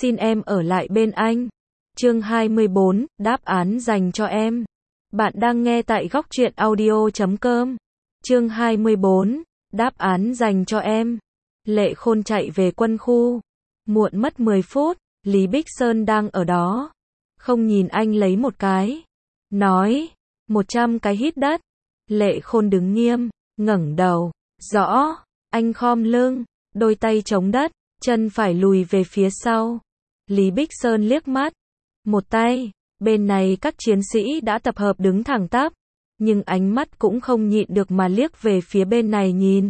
xin em ở lại bên anh. Chương 24, đáp án dành cho em. Bạn đang nghe tại góc truyện audio.com. Chương 24, đáp án dành cho em. Lệ Khôn chạy về quân khu. Muộn mất 10 phút, Lý Bích Sơn đang ở đó. Không nhìn anh lấy một cái. Nói, 100 cái hít đất. Lệ Khôn đứng nghiêm, ngẩng đầu. Rõ, anh khom lưng, đôi tay chống đất, chân phải lùi về phía sau. Lý Bích Sơn liếc mắt. Một tay, bên này các chiến sĩ đã tập hợp đứng thẳng tắp. Nhưng ánh mắt cũng không nhịn được mà liếc về phía bên này nhìn.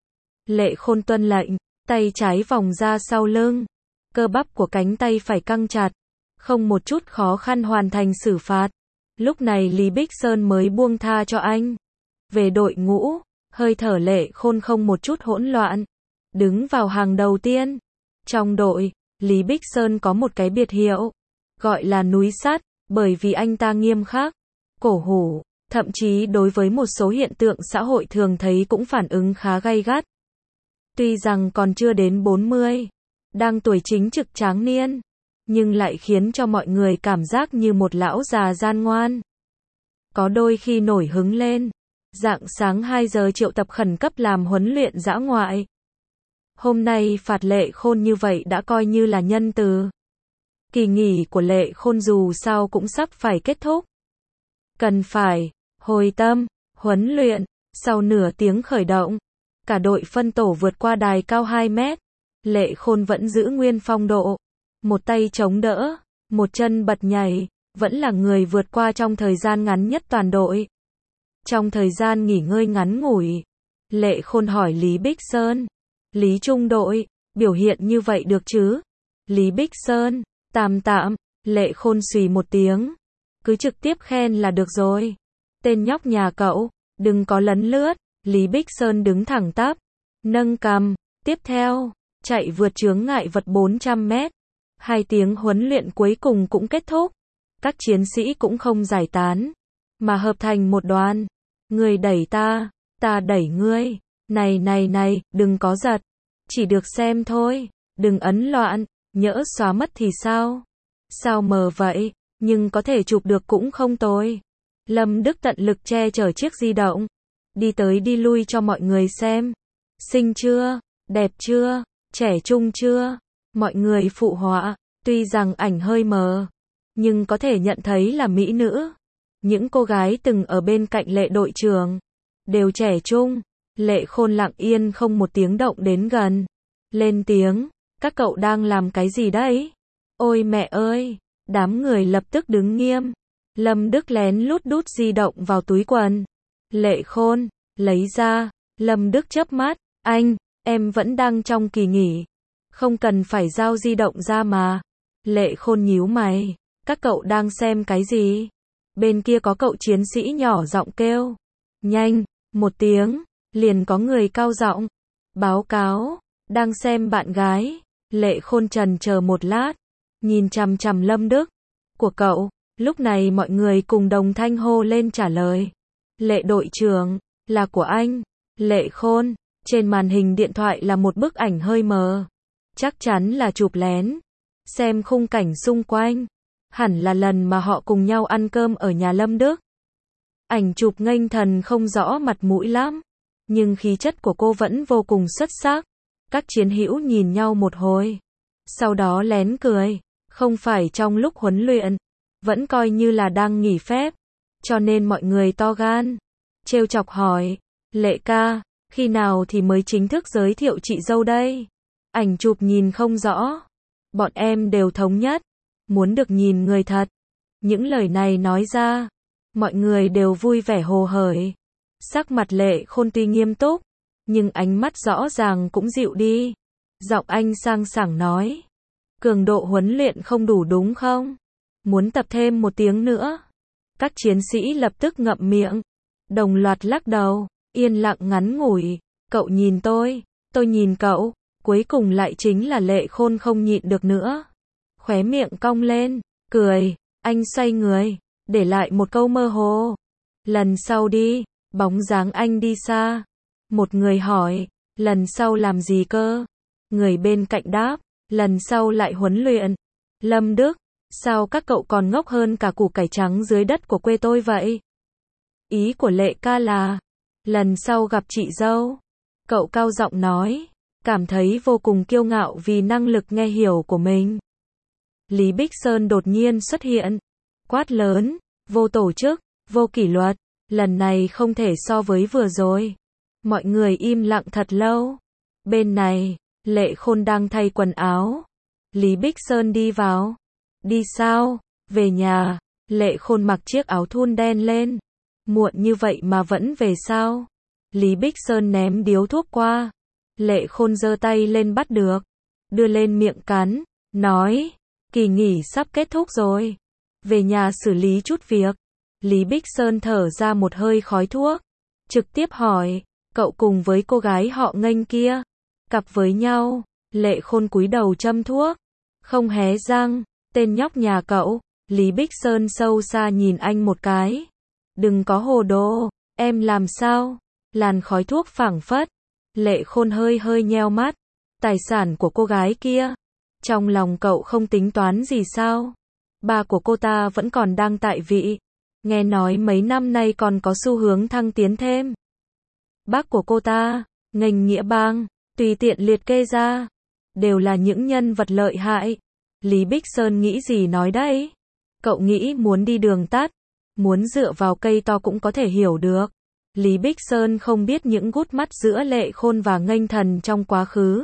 Lệ Khôn tuân lệnh, tay trái vòng ra sau lưng. Cơ bắp của cánh tay phải căng chặt. Không một chút khó khăn hoàn thành xử phạt. Lúc này Lý Bích Sơn mới buông tha cho anh. Về đội ngũ, hơi thở Lệ Khôn không một chút hỗn loạn. Đứng vào hàng đầu tiên. Trong đội, Lý Bích Sơn có một cái biệt hiệu. Gọi là núi sắt, bởi vì anh ta nghiêm khắc, cổ hủ, thậm chí đối với một số hiện tượng xã hội thường thấy cũng phản ứng khá gay gắt. Tuy rằng còn chưa đến 40, đang tuổi chính trực tráng niên, nhưng lại khiến cho mọi người cảm giác như một lão già gian ngoan. Có đôi khi nổi hứng lên, rạng sáng 2 giờ triệu tập khẩn cấp làm huấn luyện dã ngoại. Hôm nay phạt Lệ Khôn như vậy đã coi như là nhân từ. Kỳ nghỉ của Lệ Khôn dù sao cũng sắp phải kết thúc. Cần phải hồi tâm, huấn luyện. Sau nửa tiếng khởi động, cả đội phân tổ vượt qua đài cao 2 mét. Lệ Khôn vẫn giữ nguyên phong độ. Một tay chống đỡ, một chân bật nhảy, vẫn là người vượt qua trong thời gian ngắn nhất toàn đội. Trong thời gian nghỉ ngơi ngắn ngủi, Lệ Khôn hỏi Lý Bích Sơn. Lý trung đội, biểu hiện như vậy được chứ? Lý Bích Sơn, tạm tạm. Lệ Khôn xùy một tiếng. Cứ trực tiếp khen là được rồi. Tên nhóc nhà cậu, đừng có lấn lướt. Lý Bích Sơn đứng thẳng tắp, nâng cằm. Tiếp theo, chạy vượt chướng ngại vật 400 mét. 2 tiếng huấn luyện cuối cùng cũng kết thúc. Các chiến sĩ cũng không giải tán, mà hợp thành một đoàn. Người đẩy ta đẩy ngươi. Này, đừng có giật. Chỉ được xem thôi, đừng ấn loạn, nhỡ xóa mất thì sao? Sao mờ vậy, nhưng có thể chụp được cũng không tồi. Lâm Đức tận lực che chở chiếc di động. Đi tới đi lui cho mọi người xem. Xinh chưa? Đẹp chưa? Trẻ trung chưa? Mọi người phụ họa, tuy rằng ảnh hơi mờ, nhưng có thể nhận thấy là mỹ nữ. Những cô gái từng ở bên cạnh Lệ đội trưởng, đều trẻ trung. Lệ Khôn lặng yên không một tiếng động đến gần. Lên tiếng, các cậu đang làm cái gì đấy? Ôi mẹ ơi! Đám người lập tức đứng nghiêm. Lâm Đức lén lút đút di động vào túi quần. Lệ Khôn, lấy ra. Lâm Đức chớp mắt. Anh, em vẫn đang trong kỳ nghỉ. Không cần phải giao di động ra mà. Lệ Khôn nhíu mày. Các cậu đang xem cái gì? Bên kia có cậu chiến sĩ nhỏ giọng kêu. Nhanh, một tiếng. Liền có người cao giọng. Báo cáo, đang xem bạn gái. Lệ Khôn trần chờ một lát. Nhìn chằm chằm Lâm Đức. Của cậu. Lúc này mọi người cùng đồng thanh hô lên trả lời. Lệ đội trưởng, là của anh. Lệ Khôn, trên màn hình điện thoại là một bức ảnh hơi mờ. Chắc chắn là chụp lén. Xem khung cảnh xung quanh. Hẳn là lần mà họ cùng nhau ăn cơm ở nhà Lâm Đức. Ảnh chụp nghênh thần không rõ mặt mũi lắm. Nhưng khí chất của cô vẫn vô cùng xuất sắc. Các chiến hữu nhìn nhau một hồi. Sau đó lén cười. Không phải trong lúc huấn luyện. Vẫn coi như là đang nghỉ phép. Cho nên mọi người to gan. Trêu chọc hỏi. Lệ ca, khi nào thì mới chính thức giới thiệu chị dâu đây? Ảnh chụp nhìn không rõ. Bọn em đều thống nhất. Muốn được nhìn người thật. Những lời này nói ra. Mọi người đều vui vẻ hồ hởi. Sắc mặt Lệ Khôn tuy nghiêm túc, nhưng ánh mắt rõ ràng cũng dịu đi. Giọng anh sang sảng nói. Cường độ huấn luyện không đủ đúng không? Muốn tập thêm 1 tiếng nữa. Các chiến sĩ lập tức ngậm miệng. Đồng loạt lắc đầu. Yên lặng ngắn ngủi. Cậu nhìn tôi nhìn cậu. Cuối cùng lại chính là Lệ Khôn không nhịn được nữa. Khóe miệng cong lên, cười. Anh xoay người, để lại một câu mơ hồ. Lần sau đi. Bóng dáng anh đi xa. Một người hỏi, lần sau làm gì cơ? Người bên cạnh đáp, lần sau lại huấn luyện. Lâm Đức, sao các cậu còn ngốc hơn cả củ cải trắng dưới đất của quê tôi vậy? Ý của Lệ ca là, lần sau gặp chị dâu, cậu cao giọng nói, cảm thấy vô cùng kiêu ngạo vì năng lực nghe hiểu của mình. Lý Bích Sơn đột nhiên xuất hiện, quát lớn, vô tổ chức, vô kỷ luật, lần này không thể so với vừa rồi. Mọi người im lặng thật lâu. Bên này, Lệ Khôn đang thay quần áo. Lý Bích Sơn đi vào. Đi sao? Về nhà. Lệ Khôn mặc chiếc áo thun đen lên. Muộn như vậy mà vẫn về sao? Lý Bích Sơn ném điếu thuốc qua. Lệ Khôn giơ tay lên bắt được, đưa lên miệng cắn, nói, kỳ nghỉ sắp kết thúc rồi, về nhà xử lý chút việc. Lý Bích Sơn thở ra một hơi khói thuốc, trực tiếp hỏi, cậu cùng với cô gái họ Nghênh kia, cặp với nhau? Lệ Khôn cúi đầu châm thuốc, không hé răng, tên nhóc nhà cậu. Lý Bích Sơn sâu xa nhìn anh một cái, đừng có hồ đồ, em làm sao? Làn khói thuốc phảng phất. Lệ Khôn hơi hơi nheo mắt, tài sản của cô gái kia, trong lòng cậu không tính toán gì sao? Ba của cô ta vẫn còn đang tại vị, nghe nói mấy năm nay còn có xu hướng thăng tiến thêm. Bác của cô ta, Nghênh Nghĩa Bang, tùy tiện liệt kê ra, đều là những nhân vật lợi hại. Lý Bích Sơn nghĩ gì nói đấy? Cậu nghĩ muốn đi đường tắt, muốn dựa vào cây to cũng có thể hiểu được. Lý Bích Sơn không biết những gút mắt giữa Lệ Khôn và Nghênh Thần trong quá khứ,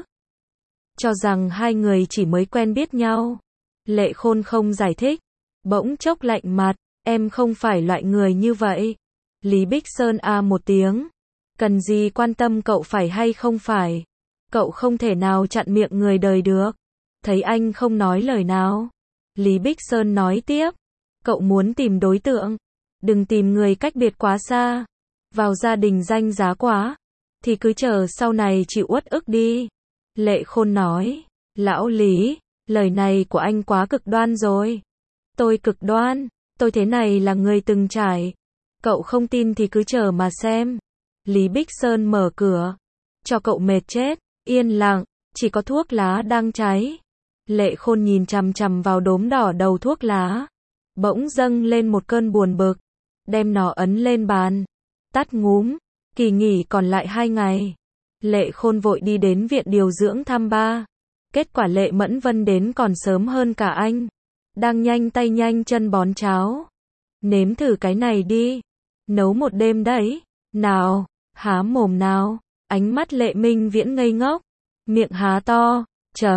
cho rằng hai người chỉ mới quen biết nhau. Lệ Khôn không giải thích, bỗng chốc lạnh mặt, em không phải loại người như vậy. Lý Bích Sơn một tiếng, cần gì quan tâm cậu phải hay không phải, cậu không thể nào chặn miệng người đời được. Thấy anh không nói lời nào, Lý Bích Sơn nói tiếp, cậu muốn tìm đối tượng, đừng tìm người cách biệt quá xa, vào gia đình danh giá quá, thì cứ chờ sau này chịu uất ức đi. Lệ Khôn nói, lão Lý, lời này của anh quá cực đoan rồi. Tôi cực đoan, tôi thế này là người từng trải. Cậu không tin thì cứ chờ mà xem. Lý Bích Sơn mở cửa, cho cậu mệt chết, yên lặng, chỉ có thuốc lá đang cháy. Lệ Khôn nhìn chằm chằm vào đốm đỏ đầu thuốc lá, bỗng dâng lên một cơn buồn bực, đem nó ấn lên bàn. Tắt ngúm, kỳ nghỉ còn lại 2 ngày. Lệ Khôn vội đi đến viện điều dưỡng thăm ba. Kết quả Lệ Mẫn Vân đến còn sớm hơn cả anh. Đang nhanh tay nhanh chân bón cháo. Nếm thử cái này đi. Nấu một đêm đấy. Nào, há mồm nào. Ánh mắt Lệ Minh Viễn ngây ngốc. Miệng há to.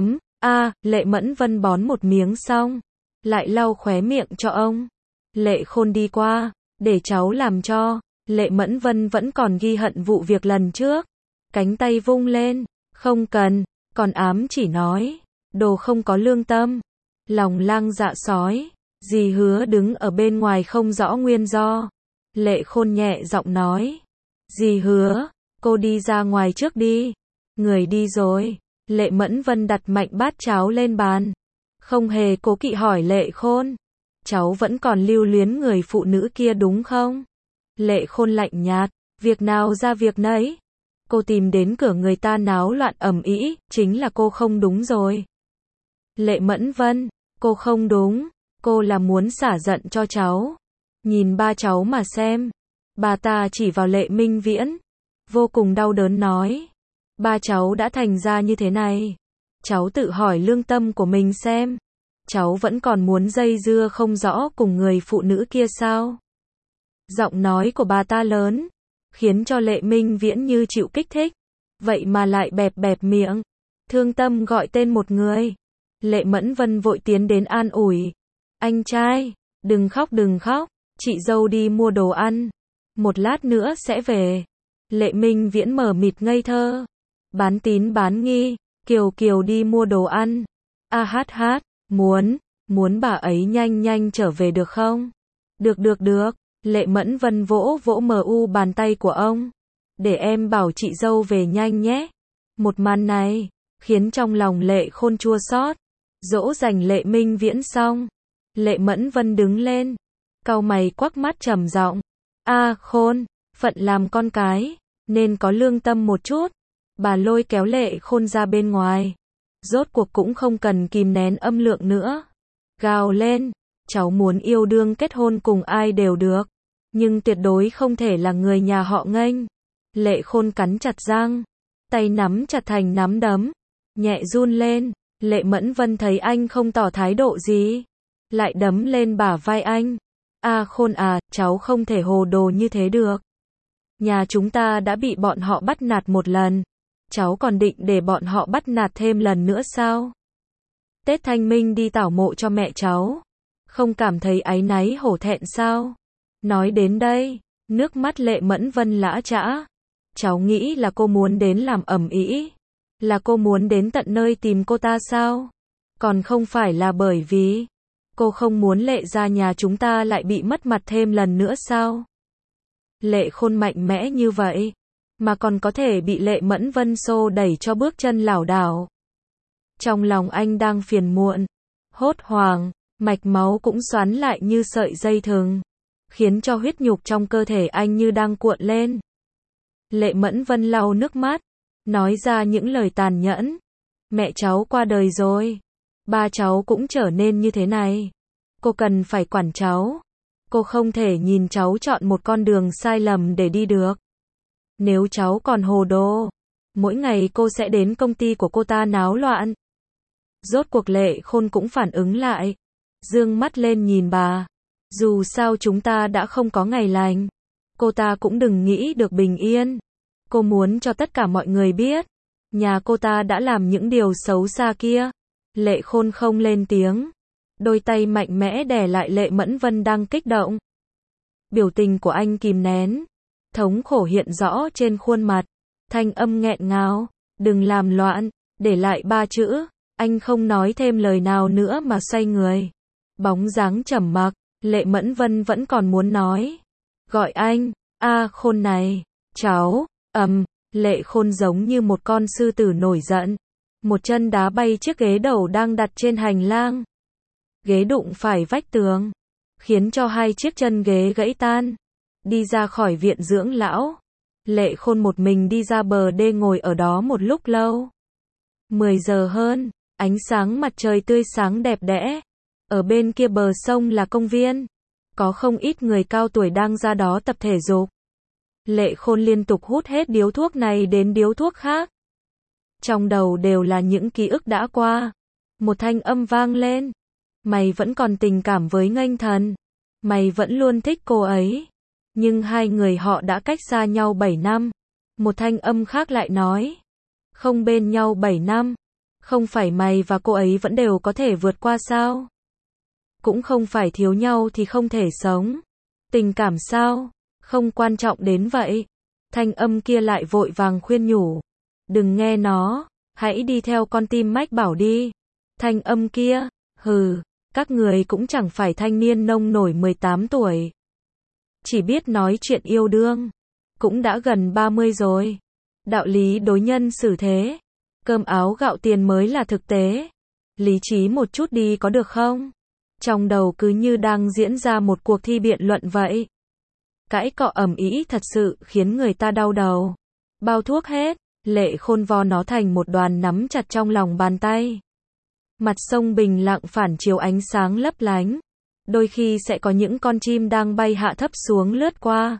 Lệ Mẫn Vân bón một miếng xong, lại lau khóe miệng cho ông. Lệ Khôn đi qua, để cháu làm cho. Lệ Mẫn Vân vẫn còn ghi hận vụ việc lần trước. Cánh tay vung lên, không cần, còn ám chỉ nói, đồ không có lương tâm. Lòng lang dạ sói, dì Hứa đứng ở bên ngoài không rõ nguyên do. Lệ Khôn nhẹ giọng nói, dì Hứa, cô đi ra ngoài trước đi. Người đi rồi. Lệ Mẫn Vân đặt mạnh bát cháo lên bàn, không hề cố kỵ hỏi Lệ Khôn, cháu vẫn còn lưu luyến người phụ nữ kia đúng không? Lệ Khôn lạnh nhạt, việc nào ra việc nấy. Cô tìm đến cửa người ta náo loạn ầm ĩ, chính là cô không đúng rồi. Lệ Mẫn Vân, cô không đúng, cô là muốn xả giận cho cháu. Nhìn ba cháu mà xem. Bà ta chỉ vào Lệ Minh Viễn, vô cùng đau đớn nói, ba cháu đã thành ra như thế này, cháu tự hỏi lương tâm của mình xem, cháu vẫn còn muốn dây dưa không rõ cùng người phụ nữ kia sao? Giọng nói của bà ta lớn, khiến cho Lệ Minh Viễn như chịu kích thích, vậy mà lại bẹp bẹp miệng, thương tâm gọi tên một người. Lệ Mẫn Vân vội tiến đến an ủi, anh trai, đừng khóc, chị dâu đi mua đồ ăn, một lát nữa sẽ về. Lệ Minh Viễn mờ mịt ngây thơ, bán tín bán nghi, Kiều đi mua đồ ăn, muốn bà ấy nhanh trở về được không? Được. Lệ Mẫn Vân vỗ bàn tay của ông, để em bảo chị dâu về nhanh nhé. Một màn này khiến trong lòng Lệ Khôn chua xót. Dỗ dành Lệ Minh Viễn xong, Lệ Mẫn Vân đứng lên, cau mày quắc mắt trầm giọng, Khôn, phận làm con cái nên có lương tâm một chút. Bà lôi kéo Lệ Khôn ra bên ngoài, Rốt cuộc cũng không cần kìm nén âm lượng nữa. Gào lên, cháu muốn yêu đương kết hôn cùng ai đều được, nhưng tuyệt đối không thể là người nhà họ Nghênh. Lệ Khôn cắn chặt răng, tay nắm chặt thành nắm đấm, nhẹ run lên. Lệ Mẫn Vân thấy anh không tỏ thái độ gì, lại đấm lên bả vai anh. Khôn à, cháu không thể hồ đồ như thế được. Nhà chúng ta đã bị bọn họ bắt nạt một lần, cháu còn định để bọn họ bắt nạt thêm lần nữa sao? Tết Thanh Minh đi tảo mộ cho mẹ cháu, không cảm thấy áy náy hổ thẹn sao? Nói đến đây, nước mắt Lệ Mẫn Vân lã chã. Cháu nghĩ là cô muốn đến làm ầm ĩ, là cô muốn đến tận nơi tìm cô ta sao? Còn không phải là bởi vì cô không muốn Lệ gia nhà chúng ta lại bị mất mặt thêm lần nữa sao? Lệ Khôn mạnh mẽ như vậy, mà còn có thể bị Lệ Mẫn Vân xô đẩy cho bước chân lảo đảo. Trong lòng anh đang phiền muộn, hốt hoảng, mạch máu cũng xoắn lại như sợi dây thừng, khiến cho huyết nhục trong cơ thể anh như đang cuộn lên. Lệ Mẫn Vân lau nước mắt, nói ra những lời tàn nhẫn. Mẹ cháu qua đời rồi, ba cháu cũng trở nên như thế này. Cô cần phải quản cháu. Cô không thể nhìn cháu chọn một con đường sai lầm để đi được. Nếu cháu còn hồ đồ, mỗi ngày cô sẽ đến công ty của cô ta náo loạn. Rốt cuộc Lệ Khôn cũng phản ứng lại, dương mắt lên nhìn bà. Dù sao chúng ta đã không có ngày lành, cô ta cũng đừng nghĩ được bình yên. Cô muốn cho tất cả mọi người biết, nhà cô ta đã làm những điều xấu xa kia. Lệ Khôn không lên tiếng, đôi tay mạnh mẽ đè lại Lệ Mẫn Vân đang kích động. Biểu tình của anh kìm nén, thống khổ hiện rõ trên khuôn mặt, thanh âm nghẹn ngào, đừng làm loạn, để lại 3 chữ. Anh không nói thêm lời nào nữa mà xoay người. Bóng dáng trầm mặc, Lệ Mẫn Vân vẫn còn muốn nói. Gọi anh, Khôn này, cháu, Lệ Khôn giống như một con sư tử nổi giận. Một chân đá bay chiếc ghế đầu đang đặt trên hành lang. Ghế đụng phải vách tường, khiến cho 2 chiếc chân ghế gãy tan. Đi ra khỏi viện dưỡng lão, Lệ Khôn một mình đi ra bờ đê ngồi ở đó một lúc lâu. 10 giờ hơn, ánh sáng mặt trời tươi sáng đẹp đẽ. Ở bên kia bờ sông là công viên, có không ít người cao tuổi đang ra đó tập thể dục. Lệ Khôn liên tục hút hết điếu thuốc này đến điếu thuốc khác. Trong đầu đều là những ký ức đã qua. Một thanh âm vang lên. Mày vẫn còn tình cảm với Nghênh Thần. Mày vẫn luôn thích cô ấy. Nhưng hai người họ đã cách xa nhau 7 năm. Một thanh âm khác lại nói. Không bên nhau 7 năm. Không phải mày và cô ấy vẫn đều có thể vượt qua sao? Cũng không phải thiếu nhau thì không thể sống. Tình cảm sao? Không quan trọng đến vậy. Thanh âm kia lại vội vàng khuyên nhủ. Đừng nghe nó, hãy đi theo con tim mách bảo đi. Thanh âm kia, các người cũng chẳng phải thanh niên nông nổi 18 tuổi. Chỉ biết nói chuyện yêu đương. Cũng đã gần 30 rồi. Đạo lý đối nhân xử thế. Cơm áo gạo tiền mới là thực tế. Lý trí một chút đi có được không? Trong đầu cứ như đang diễn ra một cuộc thi biện luận vậy. Cãi cọ ầm ĩ thật sự khiến người ta đau đầu. Bao thuốc hết, Lệ Khôn vo nó thành một đoàn nắm chặt trong lòng bàn tay. Mặt sông bình lặng phản chiếu ánh sáng lấp lánh. Đôi khi sẽ có những con chim đang bay hạ thấp xuống lướt qua.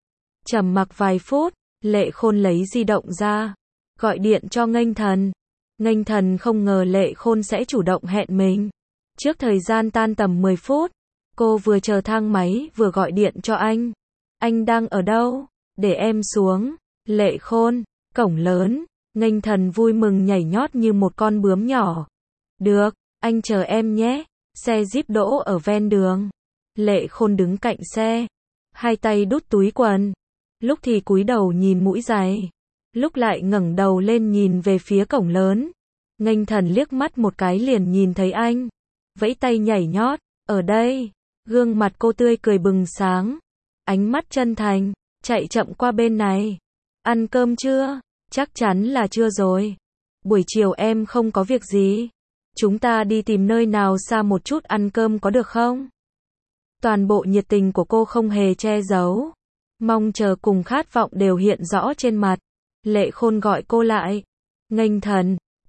Trầm mặc vài phút, Lệ Khôn lấy di động ra, gọi điện cho Nghênh Thần. Nghênh Thần không ngờ Lệ Khôn sẽ chủ động hẹn mình. Trước thời gian tan tầm 10 phút, cô vừa chờ thang máy vừa gọi điện cho anh. Anh đang ở đâu? Để em xuống. Lệ Khôn, cổng lớn. Nghênh Thần vui mừng nhảy nhót như một con bướm nhỏ. Được, anh chờ em nhé. Xe Jeep đỗ ở ven đường. Lệ Khôn đứng cạnh xe, hai tay đút túi quần. Lúc thì cúi đầu nhìn mũi giày, lúc lại ngẩng đầu lên nhìn về phía cổng lớn. Nghênh Thần liếc mắt một cái liền nhìn thấy anh, vẫy tay nhảy nhót. Ở đây. Gương mặt cô tươi cười bừng sáng, ánh mắt chân thành. Chạy chậm qua bên này. Ăn cơm chưa? Chắc chắn là chưa rồi. Buổi chiều em không có việc gì. Chúng ta đi tìm nơi nào xa một chút ăn cơm có được không? Toàn bộ nhiệt tình của cô không hề che giấu. Mong chờ cùng khát vọng đều hiện rõ trên mặt. Lệ Khôn gọi cô lại. Nghênh Thần,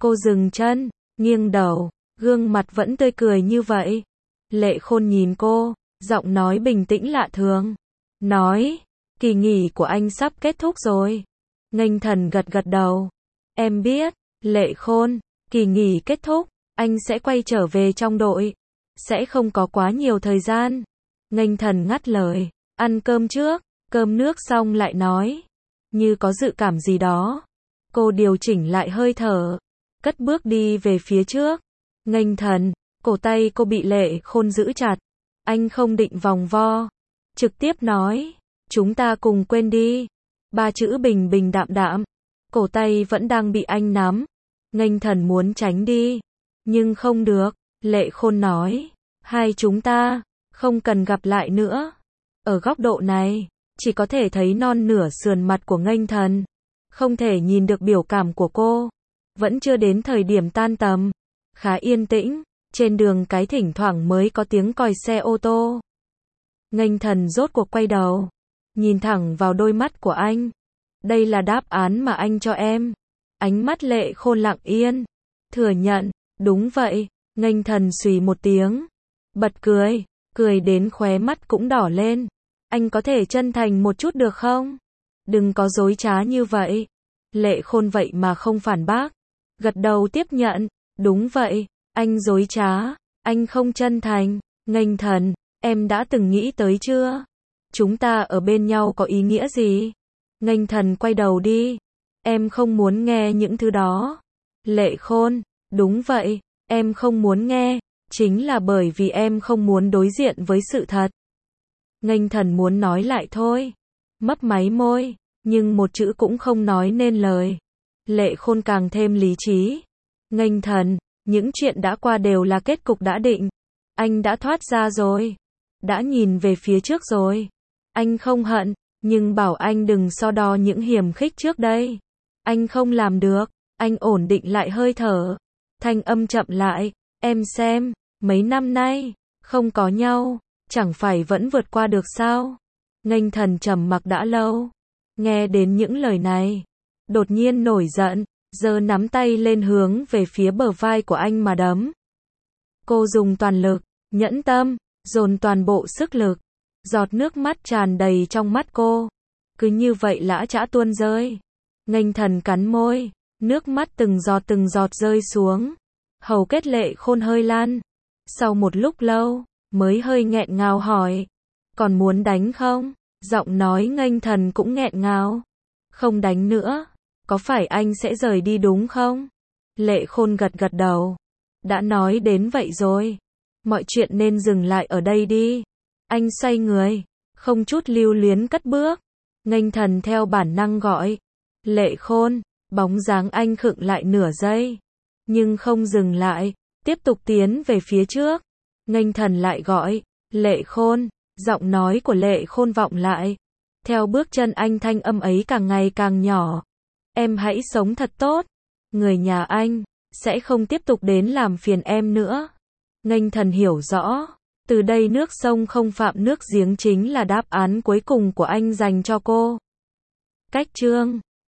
Cô dừng chân, nghiêng đầu, gương mặt vẫn tươi cười như vậy. Lệ Khôn nhìn cô, giọng nói bình tĩnh lạ thường. Nói, kỳ nghỉ của anh sắp kết thúc rồi. Nghênh Thần gật gật đầu. Em biết, Lệ Khôn, kỳ nghỉ kết thúc, anh sẽ quay trở về trong đội. Sẽ không có quá nhiều thời gian. Nghênh Thần ngắt lời, ăn cơm trước, cơm nước xong lại nói. Như có dự cảm gì đó. Cô điều chỉnh lại hơi thở, cất bước đi về phía trước. Nghênh Thần, cổ tay cô bị Lệ Khôn giữ chặt. Anh không định vòng vo, trực tiếp nói, chúng ta cùng quên đi. Ba chữ bình bình đạm đạm, cổ tay vẫn đang bị anh nắm. Nghênh Thần muốn tránh đi, nhưng không được. Lệ Khôn nói, hai chúng ta không cần gặp lại nữa. Ở góc độ này, chỉ có thể thấy non nửa sườn mặt của Nghênh Thần, không thể nhìn được biểu cảm của cô. Vẫn chưa đến thời điểm tan tầm, khá yên tĩnh, trên đường cái thỉnh thoảng mới có tiếng còi xe ô tô. Nghênh Thần rốt cuộc quay đầu, nhìn thẳng vào đôi mắt của anh. Đây là đáp án mà anh cho em. Ánh mắt Lệ Khôn lặng yên, thừa nhận, đúng vậy. Nghênh Thần xùy một tiếng, bật cười, cười đến khóe mắt cũng đỏ lên. Anh có thể chân thành một chút được không? Đừng có dối trá như vậy. Lệ Khôn vậy mà không phản bác, gật đầu tiếp nhận, đúng vậy, anh dối trá, anh không chân thành. Nghênh Thần, em đã từng nghĩ tới chưa? Chúng ta ở bên nhau có ý nghĩa gì? Nghênh Thần quay đầu đi, em không muốn nghe những thứ đó. Lệ Khôn, đúng vậy, em không muốn nghe, chính là bởi vì em không muốn đối diện với sự thật. Nghênh Thần muốn nói lại thôi, mấp máy môi, nhưng một chữ cũng không nói nên lời. Lệ Khôn càng thêm lý trí. Nghênh Thần, những chuyện đã qua đều là kết cục đã định. Anh đã thoát ra rồi, đã nhìn về phía trước rồi. Anh không hận, nhưng bảo anh đừng so đo những hiềm khích trước đây. Anh không làm được. Anh ổn định lại hơi thở, thanh âm chậm lại, em xem, mấy năm nay không có nhau, chẳng phải vẫn vượt qua được sao? Nghênh Thần trầm mặc đã lâu, nghe đến những lời này, đột nhiên nổi giận, giơ nắm tay lên hướng về phía bờ vai của anh mà đấm. Cô dùng toàn lực, nhẫn tâm, dồn toàn bộ sức lực, giọt nước mắt tràn đầy trong mắt cô, cứ như vậy lã chã tuôn rơi. Nghênh Thần cắn môi, nước mắt từng giọt rơi xuống. Hầu kết Lệ Khôn hơi lan. Sau một lúc lâu, mới hơi nghẹn ngào hỏi, còn muốn đánh không? Giọng nói Nghênh Thần cũng nghẹn ngào. Không đánh nữa, có phải anh sẽ rời đi đúng không? Lệ Khôn gật gật đầu. Đã nói đến vậy rồi, mọi chuyện nên dừng lại ở đây đi. Anh xoay người, không chút lưu luyến cất bước. Nghênh Thần theo bản năng gọi, Lệ Khôn. Bóng dáng anh khựng lại nửa giây, nhưng không dừng lại, tiếp tục tiến về phía trước. Nghênh Thần lại gọi, Lệ Khôn. Giọng nói của Lệ Khôn vọng lại. Theo bước chân anh thanh âm ấy càng ngày càng nhỏ. Em hãy sống thật tốt. Người nhà anh sẽ không tiếp tục đến làm phiền em nữa. Nghênh Thần hiểu rõ, từ đây nước sông không phạm nước giếng chính là đáp án cuối cùng của anh dành cho cô. Cách chương